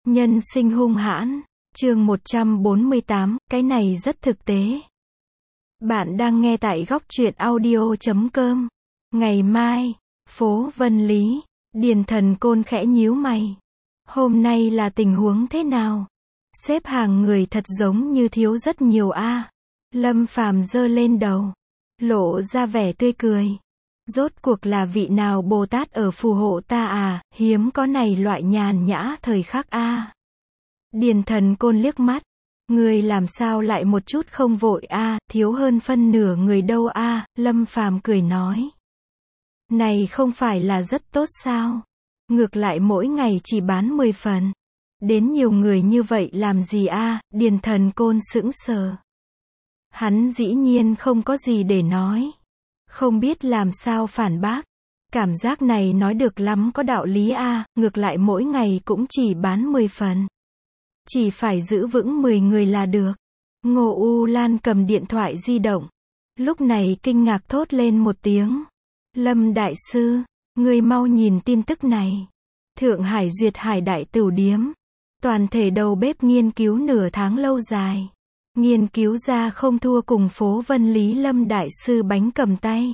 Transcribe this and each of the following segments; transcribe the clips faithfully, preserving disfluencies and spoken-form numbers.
Nhân sinh hung hãn, chương một trăm bốn mươi tám, cái này rất thực tế. Bạn đang nghe tại góc truyện audio chấm com. Ngày mai, phố Vân Lý, Điền Thần Côn khẽ nhíu mày. Hôm nay là tình huống thế nào? Xếp hàng người thật giống như thiếu rất nhiều a. Lâm Phàm giơ lên đầu, lộ ra vẻ tươi cười. Rốt cuộc là vị nào Bồ Tát ở phù hộ ta à, hiếm có này loại nhàn nhã thời khắc a. Điền Thần Côn liếc mắt, người làm sao lại một chút không vội a, thiếu hơn phân nửa người đâu a. Lâm Phàm cười nói, này không phải là rất tốt sao? Ngược lại mỗi ngày chỉ bán mười phần. Đến nhiều người như vậy làm gì a? Điền Thần Côn sững sờ. Hắn dĩ nhiên không có gì để nói, không biết làm sao phản bác. Cảm giác này nói được lắm có đạo lý a, ngược lại mỗi ngày cũng chỉ bán mười phần. Chỉ phải giữ vững mười người là được. Ngô U Lan cầm điện thoại di động, lúc này kinh ngạc thốt lên một tiếng. Lâm đại sư, người mau nhìn tin tức này. Thượng Hải Duyệt Hải Đại Tửu Điếm, toàn thể đầu bếp nghiên cứu nửa tháng lâu dài, nghiên cứu ra không thua cùng phố Vân Lý Lâm đại sư bánh cầm tay.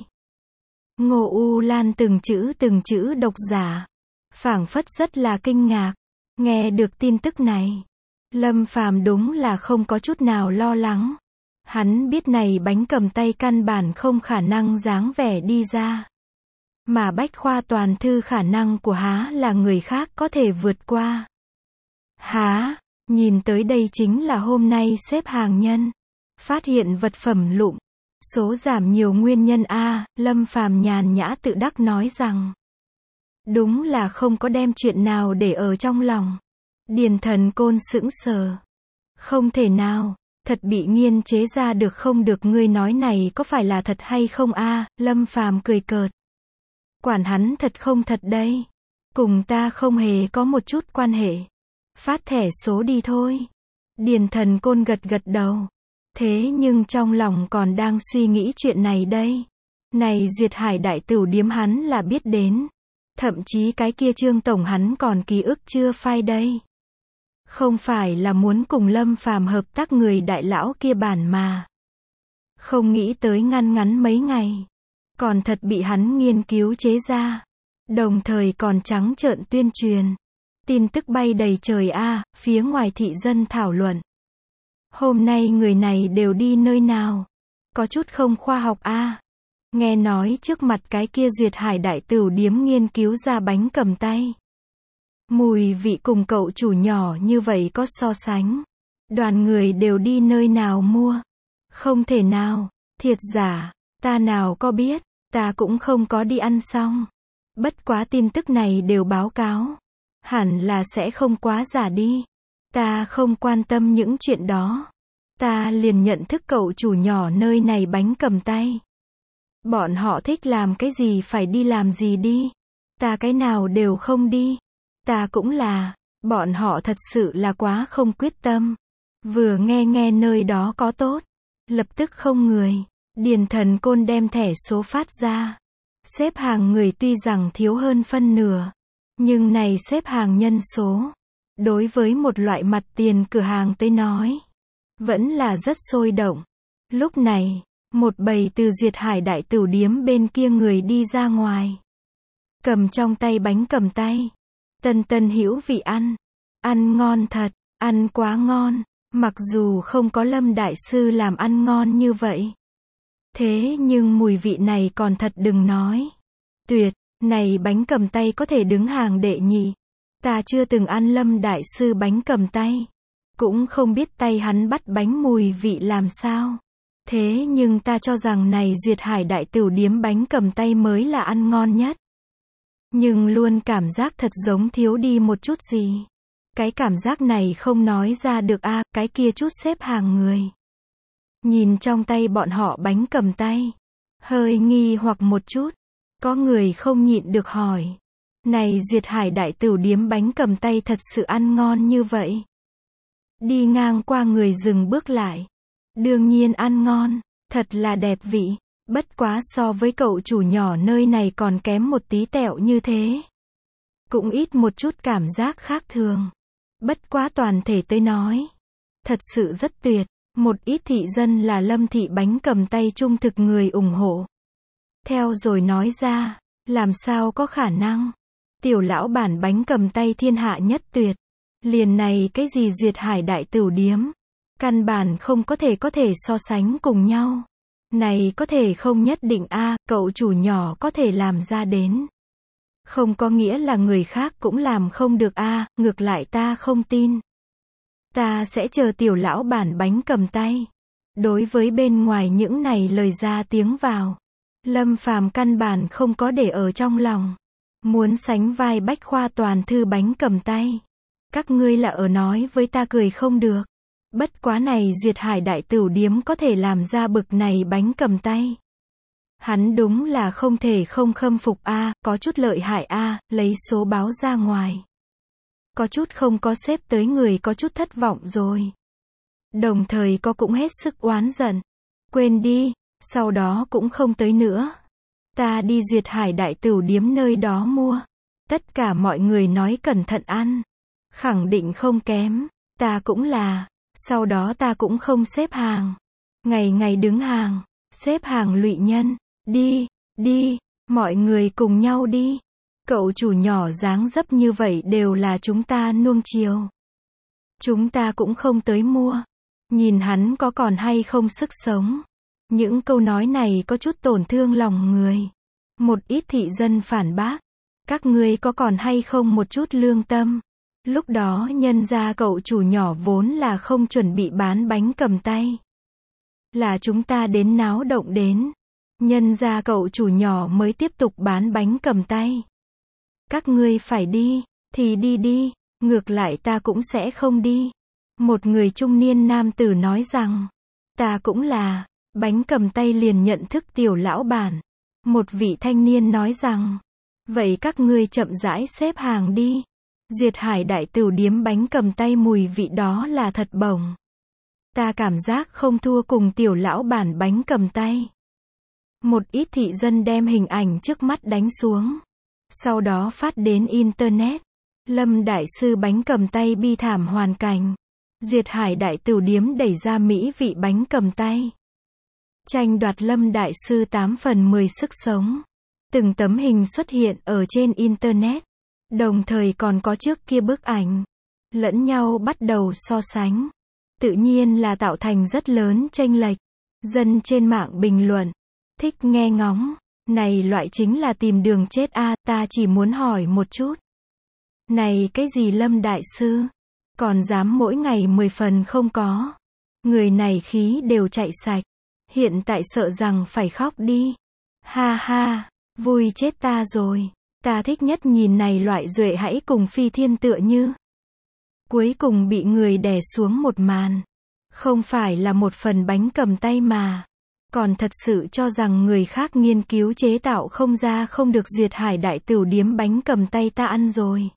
Ngô U Lan từng chữ từng chữ độc giả, phảng phất rất là kinh ngạc. Nghe được tin tức này, Lâm Phàm đúng là không có chút nào lo lắng. Hắn biết này bánh cầm tay căn bản không khả năng dáng vẻ đi ra. Mà bách khoa toàn thư khả năng của há là người khác có thể vượt qua. Há, nhìn tới đây chính là hôm nay xếp hàng nhân. Phát hiện vật phẩm lụm. Số giảm nhiều nguyên nhân a. Lâm Phàm nhàn nhã tự đắc nói rằng, đúng là không có đem chuyện nào để ở trong lòng. Điền Thần Côn sững sờ. Không thể nào, thật bị nghiên chế ra được không được, ngươi nói này có phải là thật hay không a? Lâm Phàm cười cợt. Quản hắn thật không thật đây. Cùng ta không hề có một chút quan hệ. Phát thẻ số đi thôi. Điền Thần Côn gật gật đầu. Thế nhưng trong lòng còn đang suy nghĩ chuyện này đây. Này Duyệt Hải Đại Tửu Điếm hắn là biết đến. Thậm chí cái kia Trương tổng hắn còn ký ức chưa phai đây. Không phải là muốn cùng Lâm Phàm hợp tác người đại lão kia bản mà. Không nghĩ tới ngăn ngắn mấy ngày, còn thật bị hắn nghiên cứu chế ra. Đồng thời còn trắng trợn tuyên truyền. Tin tức bay đầy trời a, phía ngoài thị dân thảo luận. Hôm nay người này đều đi nơi nào? Có chút không khoa học a. Nghe nói trước mặt cái kia Duyệt Hải Đại Tửu Điếm nghiên cứu ra bánh cầm tay. Mùi vị cùng cậu chủ nhỏ như vậy có so sánh. Đoàn người đều đi nơi nào mua? Không thể nào, thiệt giả, ta nào có biết, ta cũng không có đi ăn xong. Bất quá tin tức này đều báo cáo. Hẳn là sẽ không quá giả đi. Ta không quan tâm những chuyện đó. Ta liền nhận thức cậu chủ nhỏ nơi này bánh cầm tay. Bọn họ thích làm cái gì phải đi làm gì đi. Ta cái nào đều không đi. Ta cũng là, bọn họ thật sự là quá không quyết tâm. Vừa nghe nghe nơi đó có tốt, lập tức không người. Điền Thần Côn đem thẻ số phát ra. Xếp hàng người tuy rằng thiếu hơn phân nửa, nhưng này xếp hàng nhân số, đối với một loại mặt tiền cửa hàng tới nói, vẫn là rất sôi động. Lúc này, một bầy từ Duyệt Hải Đại Tửu Điếm bên kia người đi ra ngoài. Cầm trong tay bánh cầm tay. Tân tân hữu vị ăn. Ăn ngon thật, ăn quá ngon. Mặc dù không có Lâm đại sư làm ăn ngon như vậy. Thế nhưng mùi vị này còn thật đừng nói. Tuyệt, này bánh cầm tay có thể đứng hàng đệ nhị. Ta chưa từng ăn Lâm đại sư bánh cầm tay. Cũng không biết tay hắn bắt bánh mùi vị làm sao. Thế nhưng ta cho rằng này Duyệt Hải Đại Tửu Điếm bánh cầm tay mới là ăn ngon nhất. Nhưng luôn cảm giác thật giống thiếu đi một chút gì. Cái cảm giác này không nói ra được a. Cái kia chút xếp hàng người, nhìn trong tay bọn họ bánh cầm tay, hơi nghi hoặc một chút. Có người không nhịn được hỏi, này Duyệt Hải Đại Tửu Điếm bánh cầm tay thật sự ăn ngon như vậy? Đi ngang qua người dừng bước lại. Đương nhiên ăn ngon, thật là đẹp vị. Bất quá so với cậu chủ nhỏ nơi này còn kém một tí tẹo như thế. Cũng ít một chút cảm giác khác thường. Bất quá toàn thể tới nói, thật sự rất tuyệt. Một ít thị dân là Lâm thị bánh cầm tay trung thực người ủng hộ. Theo rồi nói ra, làm sao có khả năng. Tiểu lão bản bánh cầm tay thiên hạ nhất tuyệt. Liền này cái gì Duyệt Hải đại tửu điếm. Căn bản không có thể có thể so sánh cùng nhau. Này có thể không nhất định a, cậu chủ nhỏ có thể làm ra đến. Không có nghĩa là người khác cũng làm không được a, ngược lại ta không tin. Ta sẽ chờ tiểu lão bản bánh cầm tay. Đối với bên ngoài những này lời ra tiếng vào, Lâm Phàm căn bản không có để ở trong lòng. Muốn sánh vai Bách Khoa Toàn Thư bánh cầm tay. Các ngươi là ở nói với ta cười không được. Bất quá này Duyệt Hải đại tửu điếm có thể làm ra bực này bánh cầm tay. Hắn đúng là không thể không khâm phục a, có chút lợi hại a, lấy số báo ra ngoài. Có chút không có xếp tới người có chút thất vọng rồi. Đồng thời có cũng hết sức oán giận. Quên đi, sau đó cũng không tới nữa. Ta đi Duyệt Hải đại tửu điếm nơi đó mua. Tất cả mọi người nói cẩn thận ăn. Khẳng định không kém. Ta cũng là. Sau đó ta cũng không xếp hàng. Ngày ngày đứng hàng. Xếp hàng lụy nhân. Đi, đi, mọi người cùng nhau đi. Cậu chủ nhỏ dáng dấp như vậy đều là chúng ta nuông chiều. Chúng ta cũng không tới mua. Nhìn hắn có còn hay không sức sống. Những câu nói này có chút tổn thương lòng người. Một ít thị dân phản bác. Các ngươi có còn hay không một chút lương tâm. Lúc đó nhân ra cậu chủ nhỏ vốn là không chuẩn bị bán bánh cầm tay. Là chúng ta đến náo động đến. Nhân ra cậu chủ nhỏ mới tiếp tục bán bánh cầm tay. Các ngươi phải đi, thì đi đi, ngược lại ta cũng sẽ không đi. Một người trung niên nam tử nói rằng, ta cũng là, bánh cầm tay liền nhận thức tiểu lão bản. Một vị thanh niên nói rằng, vậy các ngươi chậm rãi xếp hàng đi. Duyệt Hải đại tửu điếm bánh cầm tay mùi vị đó là thật bổng. Ta cảm giác không thua cùng tiểu lão bản bánh cầm tay. Một ít thị dân đem hình ảnh trước mắt đánh xuống. Sau đó phát đến Internet. Lâm đại sư bánh cầm tay bi thảm hoàn cảnh. Duyệt Hải đại tửu điếm đẩy ra mỹ vị bánh cầm tay. Tranh đoạt Lâm đại sư tám phần mười sức sống. Từng tấm hình xuất hiện ở trên Internet. Đồng thời còn có trước kia bức ảnh. Lẫn nhau bắt đầu so sánh. Tự nhiên là tạo thành rất lớn chênh lệch. Dân trên mạng bình luận. Thích nghe ngóng. Này loại chính là tìm đường chết a, à, ta chỉ muốn hỏi một chút. Này cái gì Lâm đại sư? Còn dám mỗi ngày mười phần không có. Người này khí đều chạy sạch. Hiện tại sợ rằng phải khóc đi. Ha ha, vui chết ta rồi. Ta thích nhất nhìn này loại duệ hãy cùng phi thiên tựa như. Cuối cùng bị người đè xuống một màn. Không phải là một phần bánh cầm tay mà. Còn thật sự cho rằng người khác nghiên cứu chế tạo không ra không được Duyệt Hải đại tửu điếm bánh cầm tay ta ăn rồi.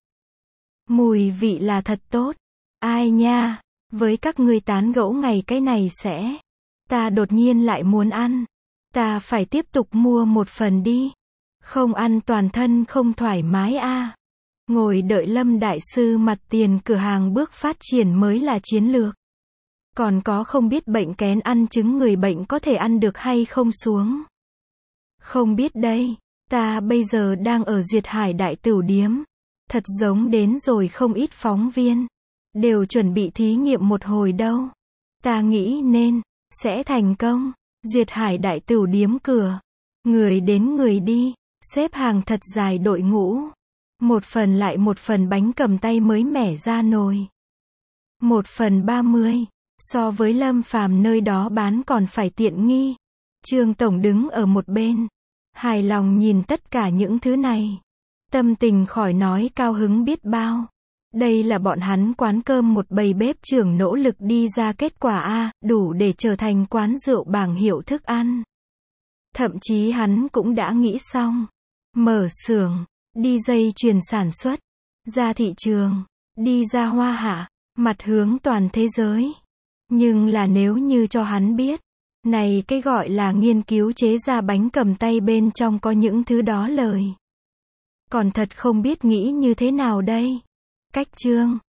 Mùi vị là thật tốt. Ai nha, với các ngươi tán gẫu ngày cái này sẽ. Ta đột nhiên lại muốn ăn. Ta phải tiếp tục mua một phần đi. Không ăn toàn thân không thoải mái a. À. Ngồi đợi Lâm đại sư mặt tiền cửa hàng bước phát triển mới là chiến lược. Còn có không biết bệnh kén ăn trứng người bệnh có thể ăn được hay không xuống. Không biết đây, ta bây giờ đang ở Duyệt Hải đại tửu điếm. Thật giống đến rồi không ít phóng viên. Đều chuẩn bị thí nghiệm một hồi đâu. Ta nghĩ nên, sẽ thành công. Duyệt Hải đại tửu điếm cửa. Người đến người đi, xếp hàng thật dài đội ngũ. Một phần lại một phần bánh cầm tay mới mẻ ra nồi. Một phần ba mươi. So với Lâm Phàm nơi đó bán còn phải tiện nghi. Trương Tổng đứng ở một bên. Hài lòng nhìn tất cả những thứ này. Tâm tình khỏi nói cao hứng biết bao. Đây là bọn hắn quán cơm một bầy bếp trưởng nỗ lực đi ra kết quả A, đủ để trở thành quán rượu bảng hiệu thức ăn. Thậm chí hắn cũng đã nghĩ xong. Mở xưởng, đi dây chuyền sản xuất, ra thị trường, đi ra hoa hạ, mặt hướng toàn thế giới. Nhưng là nếu như cho hắn biết, này cái gọi là nghiên cứu chế ra bánh cầm tay bên trong có những thứ đó lời. Còn thật không biết nghĩ như thế nào đây. Cách chương